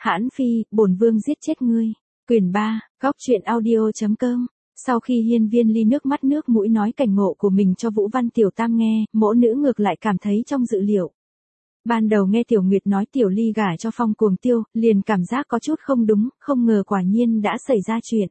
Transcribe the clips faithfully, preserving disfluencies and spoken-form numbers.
Hãn Phi, bổn vương giết chết ngươi. Quyền ba, góc truyện audio chấm com. Sau khi Hiên Viên Ly nước mắt nước mũi nói cảnh ngộ của mình cho Vũ Văn Tiểu Tam nghe, mỗ nữ ngược lại cảm thấy trong dự liệu. Ban đầu nghe Tiểu Nguyệt nói Tiểu Ly gả cho Phong Cuồng Tiêu, liền cảm giác có chút không đúng, không ngờ quả nhiên đã xảy ra chuyện.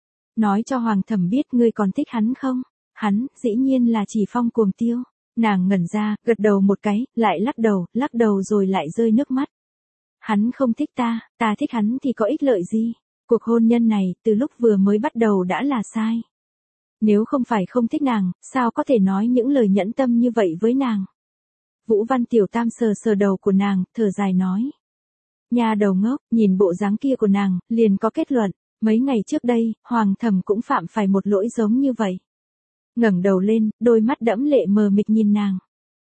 Nói cho Hoàng Thẩm biết ngươi còn thích hắn không? Hắn, dĩ nhiên là chỉ Phong Cuồng Tiêu. Nàng ngẩn ra, gật đầu một cái, lại lắc đầu, lắc đầu rồi lại rơi nước mắt. Hắn không thích ta, ta thích hắn thì có ích lợi gì? Cuộc hôn nhân này, từ lúc vừa mới bắt đầu đã là sai. Nếu không phải không thích nàng, sao có thể nói những lời nhẫn tâm như vậy với nàng? Vũ Văn Tiểu Tam sờ sờ đầu của nàng, thở dài nói. Nhà đầu ngốc, nhìn bộ dáng kia của nàng, liền có kết luận, mấy ngày trước đây, Hoàng Thẩm cũng phạm phải một lỗi giống như vậy. Ngẩng đầu lên, đôi mắt đẫm lệ mờ mịt nhìn nàng.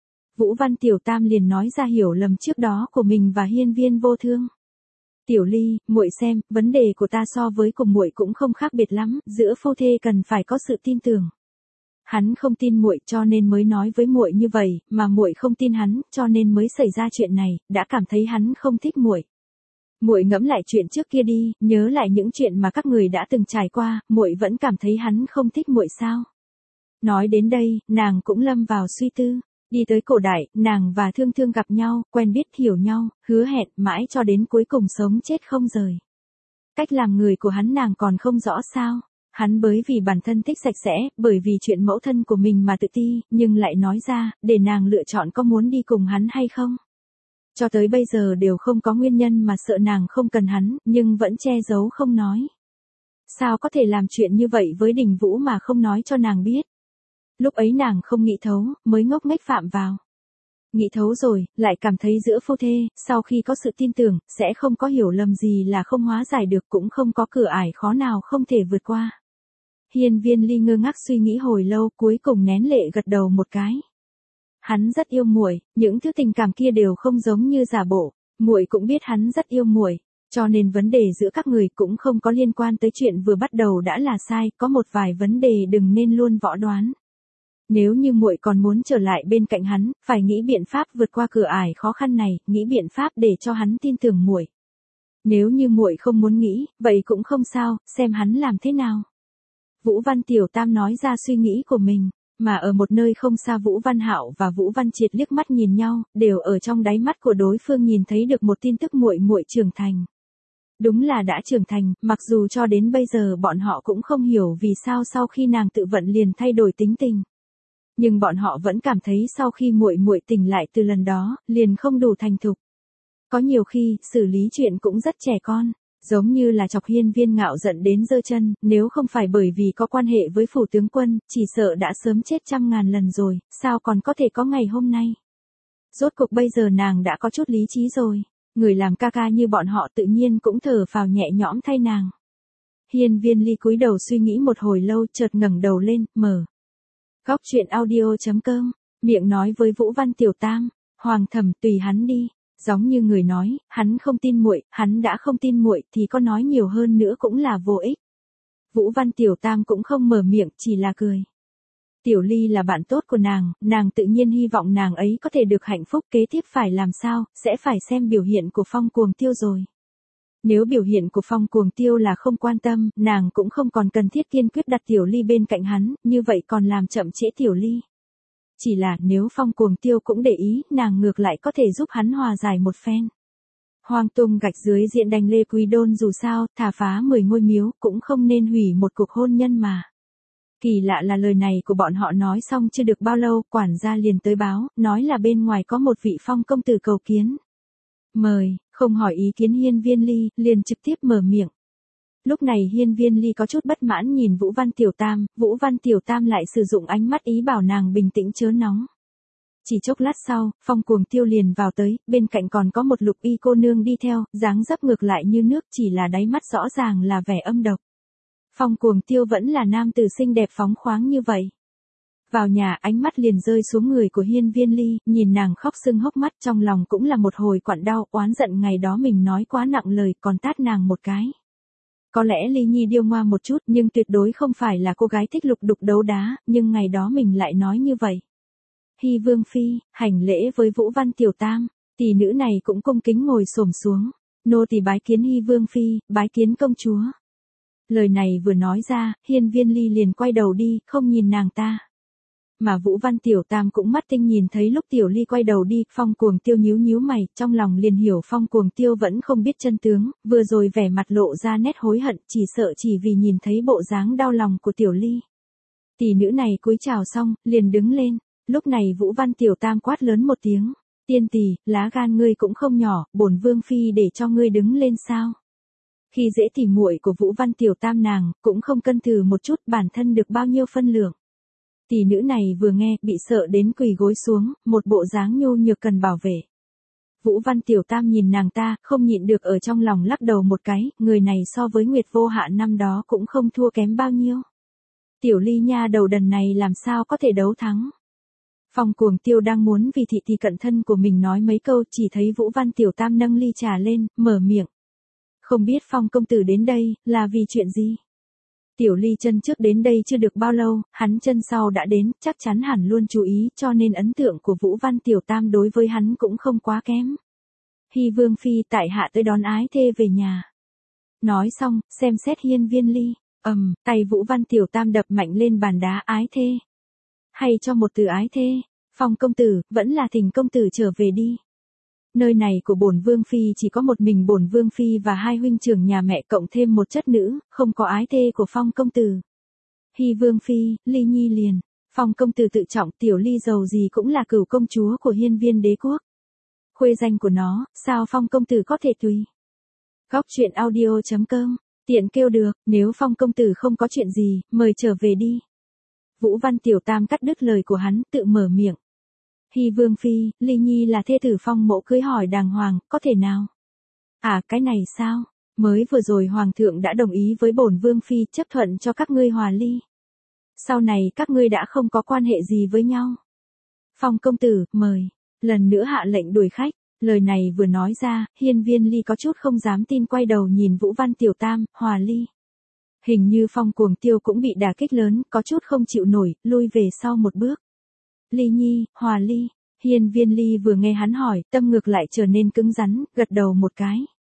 Vũ Văn Tiểu Tam liền nói ra hiểu lầm trước đó của mình và Hiên Viên Vô Thương. Tiểu Ly, muội xem, vấn đề của ta so với cùng muội cũng không khác biệt lắm, giữa phu thê cần phải có sự tin tưởng. Hắn không tin muội cho nên mới nói với muội như vậy, mà muội không tin hắn, cho nên mới xảy ra chuyện này, đã cảm thấy hắn không thích muội. Muội ngẫm lại chuyện trước kia đi, nhớ lại những chuyện mà các người đã từng trải qua, muội vẫn cảm thấy hắn không thích muội sao? Nói đến đây, nàng cũng lâm vào suy tư. Đi tới cổ đại, nàng và Thương Thương gặp nhau, quen biết hiểu nhau, hứa hẹn mãi cho đến cuối cùng sống chết không rời. Cách làm người của hắn nàng còn không rõ sao? Hắn bởi vì bản thân thích sạch sẽ, bởi vì chuyện mẫu thân của mình mà tự ti, nhưng lại nói ra, để nàng lựa chọn có muốn đi cùng hắn hay không. Cho tới bây giờ đều không có nguyên nhân mà sợ nàng không cần hắn, nhưng vẫn che giấu không nói. Sao có thể làm chuyện như vậy với Đình Vũ mà không nói cho nàng biết? Lúc ấy nàng không nghĩ thấu, mới ngốc nghếch phạm vào. Nghĩ thấu rồi, lại cảm thấy giữa phu thê, sau khi có sự tin tưởng, sẽ không có hiểu lầm gì là không hóa giải được, cũng không có cửa ải khó nào không thể vượt qua. Hiên Viên Ly ngơ ngác suy nghĩ hồi lâu, cuối cùng nén lệ gật đầu một cái. Hắn rất yêu muội, những thứ tình cảm kia đều không giống như giả bộ, muội cũng biết hắn rất yêu muội, cho nên vấn đề giữa các người cũng không có liên quan tới chuyện vừa bắt đầu đã là sai, có một vài vấn đề đừng nên luôn võ đoán. Nếu như muội còn muốn trở lại bên cạnh hắn, phải nghĩ biện pháp vượt qua cửa ải khó khăn này, nghĩ biện pháp để cho hắn tin tưởng muội. Nếu như muội không muốn nghĩ, vậy cũng không sao, xem hắn làm thế nào. Vũ Văn Tiểu Tam nói ra suy nghĩ của mình, mà ở một nơi không xa Vũ Văn Hạo và Vũ Văn Triệt liếc mắt nhìn nhau, đều ở trong đáy mắt của đối phương nhìn thấy được một tin tức muội muội trưởng thành. Đúng là đã trưởng thành, mặc dù cho đến bây giờ bọn họ cũng không hiểu vì sao sau khi nàng tự vận liền thay đổi tính tình. Nhưng bọn họ vẫn cảm thấy sau khi muội muội tỉnh lại từ lần đó, liền không đủ thành thục. Có nhiều khi, xử lý chuyện cũng rất trẻ con, giống như là chọc Hiên Viên Ngạo giận đến giơ chân, nếu không phải bởi vì có quan hệ với phủ tướng quân, chỉ sợ đã sớm chết trăm ngàn lần rồi, sao còn có thể có ngày hôm nay. Rốt cuộc bây giờ nàng đã có chút lý trí rồi, người làm ca ca như bọn họ tự nhiên cũng thở phào nhẹ nhõm thay nàng. Hiên Viên Ly cúi đầu suy nghĩ một hồi lâu, chợt ngẩng đầu lên, mở. Góc truyện audio chấm com, miệng nói với Vũ Văn Tiểu Tam, Hoàng Thẩm tùy hắn đi, giống như người nói, hắn không tin muội, hắn đã không tin muội thì có nói nhiều hơn nữa cũng là vô ích. Vũ Văn Tiểu Tam cũng không mở miệng, chỉ là cười. Tiểu Ly là bạn tốt của nàng, nàng tự nhiên hy vọng nàng ấy có thể được hạnh phúc, kế tiếp phải làm sao, sẽ phải xem biểu hiện của Phong Cuồng Tiêu rồi. Nếu biểu hiện của Phong Cuồng Tiêu là không quan tâm, nàng cũng không còn cần thiết kiên quyết đặt Tiểu Ly bên cạnh hắn, như vậy còn làm chậm trễ Tiểu Ly. Chỉ là nếu Phong Cuồng Tiêu cũng để ý, nàng ngược lại có thể giúp hắn hòa giải một phen. Hoang tung gạch dưới diện đành Lê Quý Đôn dù sao, thả phá mười ngôi miếu, cũng không nên hủy một cuộc hôn nhân mà. Kỳ lạ là lời này của bọn họ nói xong chưa được bao lâu, quản gia liền tới báo, nói là bên ngoài có một vị Phong công tử cầu kiến. Mời, không hỏi ý kiến Hiên Viên Ly, liền trực tiếp mở miệng. Lúc này Hiên Viên Ly có chút bất mãn nhìn Vũ Văn Tiểu Tam, Vũ Văn Tiểu Tam lại sử dụng ánh mắt ý bảo nàng bình tĩnh chớ nóng. Chỉ chốc lát sau, Phong Cuồng Tiêu liền vào tới, bên cạnh còn có một lục y cô nương đi theo, dáng dấp ngược lại như nước, chỉ là đáy mắt rõ ràng là vẻ âm độc. Phong Cuồng Tiêu vẫn là nam tử xinh đẹp phóng khoáng như vậy. Vào nhà ánh mắt liền rơi xuống người của Hiên Viên Ly, nhìn nàng khóc sưng hốc mắt, trong lòng cũng là một hồi quặn đau, oán giận ngày đó mình nói quá nặng lời, còn tát nàng một cái. Có lẽ Ly Nhi điêu ngoa một chút, nhưng tuyệt đối không phải là cô gái thích lục đục đấu đá, nhưng ngày đó mình lại nói như vậy. Hy Vương Phi, hành lễ với Vũ Văn Tiểu Tam, tỷ nữ này cũng cung kính ngồi xổm xuống. Nô tỳ bái kiến Hy Vương Phi, bái kiến công chúa. Lời này vừa nói ra, Hiên Viên Ly liền quay đầu đi, không nhìn nàng ta. Mà Vũ Văn Tiểu Tam cũng mắt tinh nhìn thấy lúc Tiểu Ly quay đầu đi, Phong Cuồng Tiêu nhíu nhíu mày, trong lòng liền hiểu Phong Cuồng Tiêu vẫn không biết chân tướng, vừa rồi vẻ mặt lộ ra nét hối hận, chỉ sợ chỉ vì nhìn thấy bộ dáng đau lòng của Tiểu Ly. Tỷ nữ này cúi chào xong, liền đứng lên, lúc này Vũ Văn Tiểu Tam quát lớn một tiếng, tiên tỷ, lá gan ngươi cũng không nhỏ, bổn vương phi để cho ngươi đứng lên sao? Khi dễ tỉ muội của Vũ Văn Tiểu Tam nàng, cũng không cân thử một chút bản thân được bao nhiêu phân lượng. Tỷ nữ này vừa nghe, bị sợ đến quỳ gối xuống, một bộ dáng nhu nhược cần bảo vệ. Vũ Văn Tiểu Tam nhìn nàng ta, không nhịn được ở trong lòng lắc đầu một cái, người này so với Nguyệt Vô Hạ năm đó cũng không thua kém bao nhiêu. Tiểu Ly nha đầu đần này làm sao có thể đấu thắng. Phong Cuồng Tiêu đang muốn vì thị tỷ cận thân của mình nói mấy câu, chỉ thấy Vũ Văn Tiểu Tam nâng ly trà lên, mở miệng. Không biết Phong công tử đến đây, là vì chuyện gì? Tiểu Ly chân trước đến đây chưa được bao lâu, hắn chân sau đã đến, chắc chắn hẳn luôn chú ý, cho nên ấn tượng của Vũ Văn Tiểu Tam đối với hắn cũng không quá kém. Hy Vương Phi tại hạ tới đón ái thê về nhà. Nói xong, xem xét Hiên Viên Ly, ầm, tay Vũ Văn Tiểu Tam đập mạnh lên bàn đá, ái thê. Hay cho một từ ái thê, Phong công tử, vẫn là thỉnh công tử trở về đi. Nơi này của bổn vương phi chỉ có một mình bổn vương phi và hai huynh trưởng nhà mẹ cộng thêm một chất nữ, không có ái thê của Phong công tử. Hy Vương Phi, Ly Nhi liền. Phong công tử tự trọng, Tiểu Ly giàu gì cũng là cửu công chúa của Hiên Viên đế quốc. Khuê danh của nó, sao Phong công tử có thể tùy. Góc truyện audio chấm com, tiện kêu được, nếu Phong công tử không có chuyện gì, mời trở về đi. Vũ Văn Tiểu Tam cắt đứt lời của hắn, tự mở miệng. Hy Vương Phi, Ly Nhi là thê tử Phong mộ cưới hỏi đàng hoàng, có thể nào? À, cái này sao? Mới vừa rồi Hoàng thượng đã đồng ý với bổn Vương Phi chấp thuận cho các ngươi hòa ly. Sau này các ngươi đã không có quan hệ gì với nhau. Phong công tử, mời. Lần nữa hạ lệnh đuổi khách. Lời này vừa nói ra, Hiên Viên Ly có chút không dám tin, quay đầu nhìn Vũ Văn Tiểu Tam, hòa ly. Hình như Phong Cuồng Tiêu cũng bị đả kích lớn, có chút không chịu nổi, lui về sau một bước. Ly Nhi, hòa ly. Hiên Viên Ly vừa nghe hắn hỏi, tâm ngược lại trở nên cứng rắn, gật đầu một cái.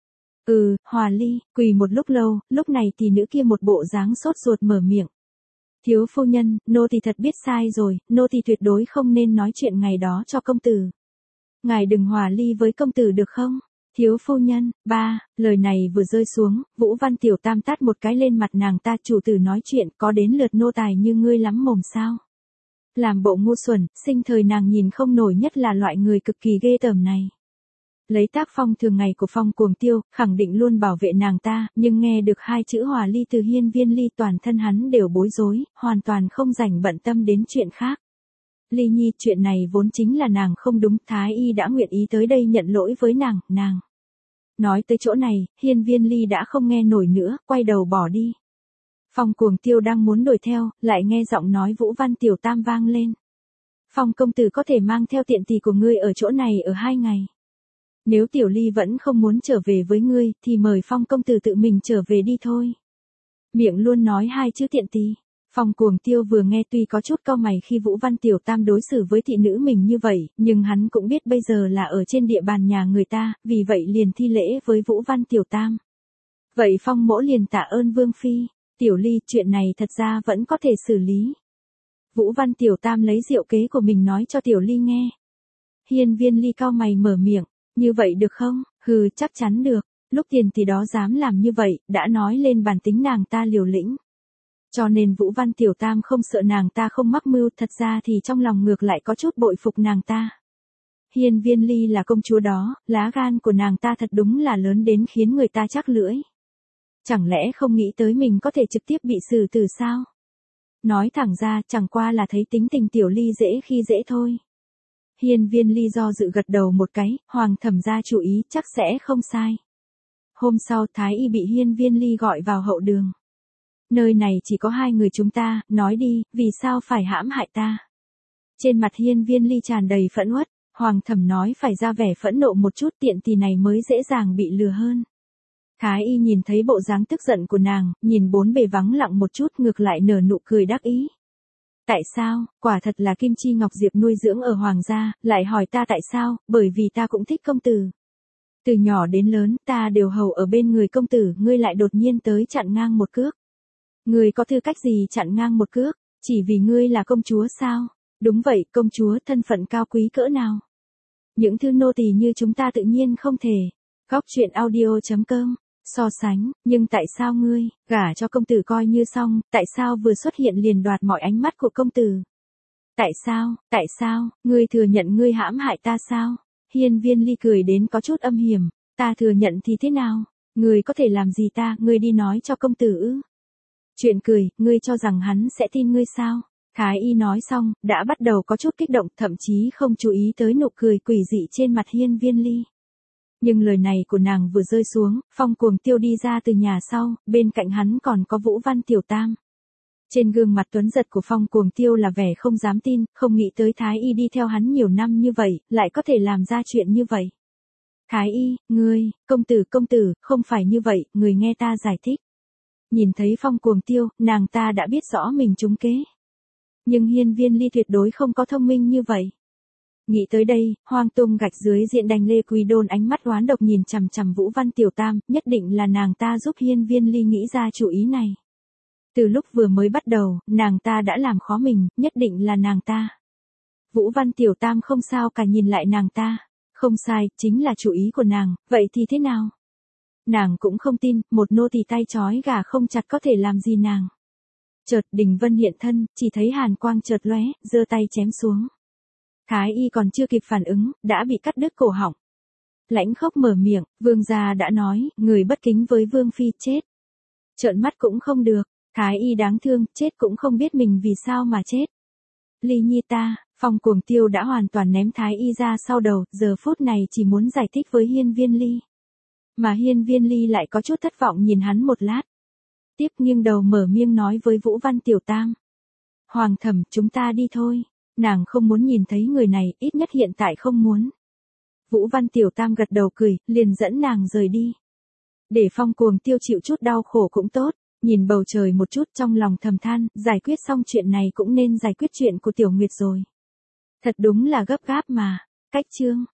Ừ, hòa ly, quỳ một lúc lâu, lúc này thì nữ kia một bộ dáng sốt ruột mở miệng. Thiếu phu nhân, nô tỳ thật biết sai rồi, nô tỳ tuyệt đối không nên nói chuyện ngày đó cho công tử. Ngài đừng hòa ly với công tử được không? Thiếu phu nhân, ba, lời này vừa rơi xuống, Vũ Văn Tiểu Tam tát một cái lên mặt nàng ta, chủ tử nói chuyện, có đến lượt nô tài như ngươi lắm mồm sao? Làm bộ ngu xuẩn, sinh thời nàng nhìn không nổi, nhất là loại người cực kỳ ghê tởm này. Lấy tác phong thường ngày của Phong Cuồng Tiêu, khẳng định luôn bảo vệ nàng ta, nhưng nghe được hai chữ hòa ly từ Hiên Viên Ly, toàn thân hắn đều bối rối, hoàn toàn không rảnh bận tâm đến chuyện khác. Ly Nhi, chuyện này vốn chính là nàng không đúng, Thái y đã nguyện ý tới đây nhận lỗi với nàng, nàng. Nói tới chỗ này, Hiên Viên Ly đã không nghe nổi nữa, quay đầu bỏ đi. Phong Cuồng Tiêu đang muốn đuổi theo, lại nghe giọng nói Vũ Văn Tiểu Tam vang lên. Phong công tử có thể mang theo tiện tỷ của ngươi ở chỗ này ở hai ngày. Nếu Tiểu Ly vẫn không muốn trở về với ngươi, thì mời Phong công tử tự mình trở về đi thôi. Miệng luôn nói hai chữ tiện tỷ. Phong Cuồng Tiêu vừa nghe tuy có chút cau mày khi Vũ Văn Tiểu Tam đối xử với thị nữ mình như vậy, nhưng hắn cũng biết bây giờ là ở trên địa bàn nhà người ta, vì vậy liền thi lễ với Vũ Văn Tiểu Tam. Vậy Phong mỗ liền tạ ơn Vương Phi. Tiểu Ly, chuyện này thật ra vẫn có thể xử lý. Vũ Văn Tiểu Tam lấy diệu kế của mình nói cho Tiểu Ly nghe. Hiên Viên Ly cau mày mở miệng, như vậy được không? Hừ, chắc chắn được. Lúc tiền tỷ đó dám làm như vậy, đã nói lên bản tính nàng ta liều lĩnh. Cho nên Vũ Văn Tiểu Tam không sợ nàng ta không mắc mưu, thật ra thì trong lòng ngược lại có chút bội phục nàng ta. Hiên Viên Ly là công chúa đó, lá gan của nàng ta thật đúng là lớn đến khiến người ta chắc lưỡi. Chẳng lẽ không nghĩ tới mình có thể trực tiếp bị xử tử sao? Nói thẳng ra, chẳng qua là thấy tính tình Tiểu Ly dễ khi dễ thôi. Hiên Viên Ly do dự gật đầu một cái, Hoàng thẩm gia chủ ý chắc sẽ không sai. Hôm sau Thái y bị Hiên Viên Ly gọi vào hậu đường. Nơi này chỉ có hai người chúng ta, nói đi, vì sao phải hãm hại ta? Trên mặt Hiên Viên Ly tràn đầy phẫn uất, Hoàng thẩm nói phải ra vẻ phẫn nộ một chút, tiện tỷ này mới dễ dàng bị lừa hơn. Thái y nhìn thấy bộ dáng tức giận của nàng, nhìn bốn bề vắng lặng một chút, ngược lại nở nụ cười đắc ý. Tại sao, quả thật là Kim Chi Ngọc Diệp nuôi dưỡng ở Hoàng gia, lại hỏi ta tại sao, bởi vì ta cũng thích công tử. Từ nhỏ đến lớn, ta đều hầu ở bên người công tử, ngươi lại đột nhiên tới chặn ngang một cước. Ngươi có tư cách gì chặn ngang một cước, chỉ vì ngươi là công chúa sao? Đúng vậy, công chúa thân phận cao quý cỡ nào? Những thứ nô tỳ như chúng ta tự nhiên không thể. Góc truyện audio chấm com. So sánh, nhưng tại sao ngươi, gả cho công tử coi như xong, tại sao vừa xuất hiện liền đoạt mọi ánh mắt của công tử? Tại sao, tại sao, ngươi thừa nhận ngươi hãm hại ta sao? Hiên Viên Ly cười đến có chút âm hiểm, ta thừa nhận thì thế nào? Ngươi có thể làm gì ta, ngươi đi nói cho công tử ư? Chuyện cười, ngươi cho rằng hắn sẽ tin ngươi sao? Thái y nói xong, đã bắt đầu có chút kích động, thậm chí không chú ý tới nụ cười quỷ dị trên mặt Hiên Viên Ly. Nhưng lời này của nàng vừa rơi xuống, Phong Cuồng Tiêu đi ra từ nhà sau, bên cạnh hắn còn có Vũ Văn Tiểu Tam. Trên gương mặt tuấn giật của Phong Cuồng Tiêu là vẻ không dám tin, không nghĩ tới Thái y đi theo hắn nhiều năm như vậy, lại có thể làm ra chuyện như vậy. Thái y, ngươi, công tử công tử, không phải như vậy, người nghe ta giải thích. Nhìn thấy Phong Cuồng Tiêu, nàng ta đã biết rõ mình trúng kế. Nhưng Hiên Viên Ly tuyệt đối không có thông minh như vậy. Nghĩ tới đây, Hoang Tung gạch dưới diện đành Lê Quý Đôn ánh mắt oán độc nhìn chằm chằm Vũ Văn Tiểu Tam, nhất định là nàng ta giúp Hiên Viên Ly nghĩ ra chủ ý này. Từ lúc vừa mới bắt đầu, nàng ta đã làm khó mình, nhất định là nàng ta. Vũ Văn Tiểu Tam không sao cả nhìn lại nàng ta. Không sai, chính là chủ ý của nàng, vậy thì thế nào? Nàng cũng không tin, một nô tỳ tay trói gà không chặt có thể làm gì nàng. Chợt Đình Vân hiện thân, chỉ thấy hàn quang chợt lóe, giơ tay chém xuống. Thái y còn chưa kịp phản ứng, đã bị cắt đứt cổ họng. Lãnh Khốc mở miệng, vương gia đã nói, người bất kính với vương phi chết. Trợn mắt cũng không được, Thái y đáng thương, chết cũng không biết mình vì sao mà chết. Ly Nhi ta, Phong Cuồng Tiêu đã hoàn toàn ném Thái y ra sau đầu, giờ phút này chỉ muốn giải thích với Hiên Viên Ly. Mà Hiên Viên Ly lại có chút thất vọng nhìn hắn một lát. Tiếp nghiêng đầu mở miệng nói với Vũ Văn Tiểu Tam. Hoàng thẩm, chúng ta đi thôi. Nàng không muốn nhìn thấy người này, ít nhất hiện tại không muốn. Vũ Văn Tiểu Tam gật đầu cười, liền dẫn nàng rời đi. Để Phong Cuồng Tiêu chịu chút đau khổ cũng tốt, nhìn bầu trời một chút trong lòng thầm than, giải quyết xong chuyện này cũng nên giải quyết chuyện của Tiểu Nguyệt rồi. Thật đúng là gấp gáp mà, cách chương.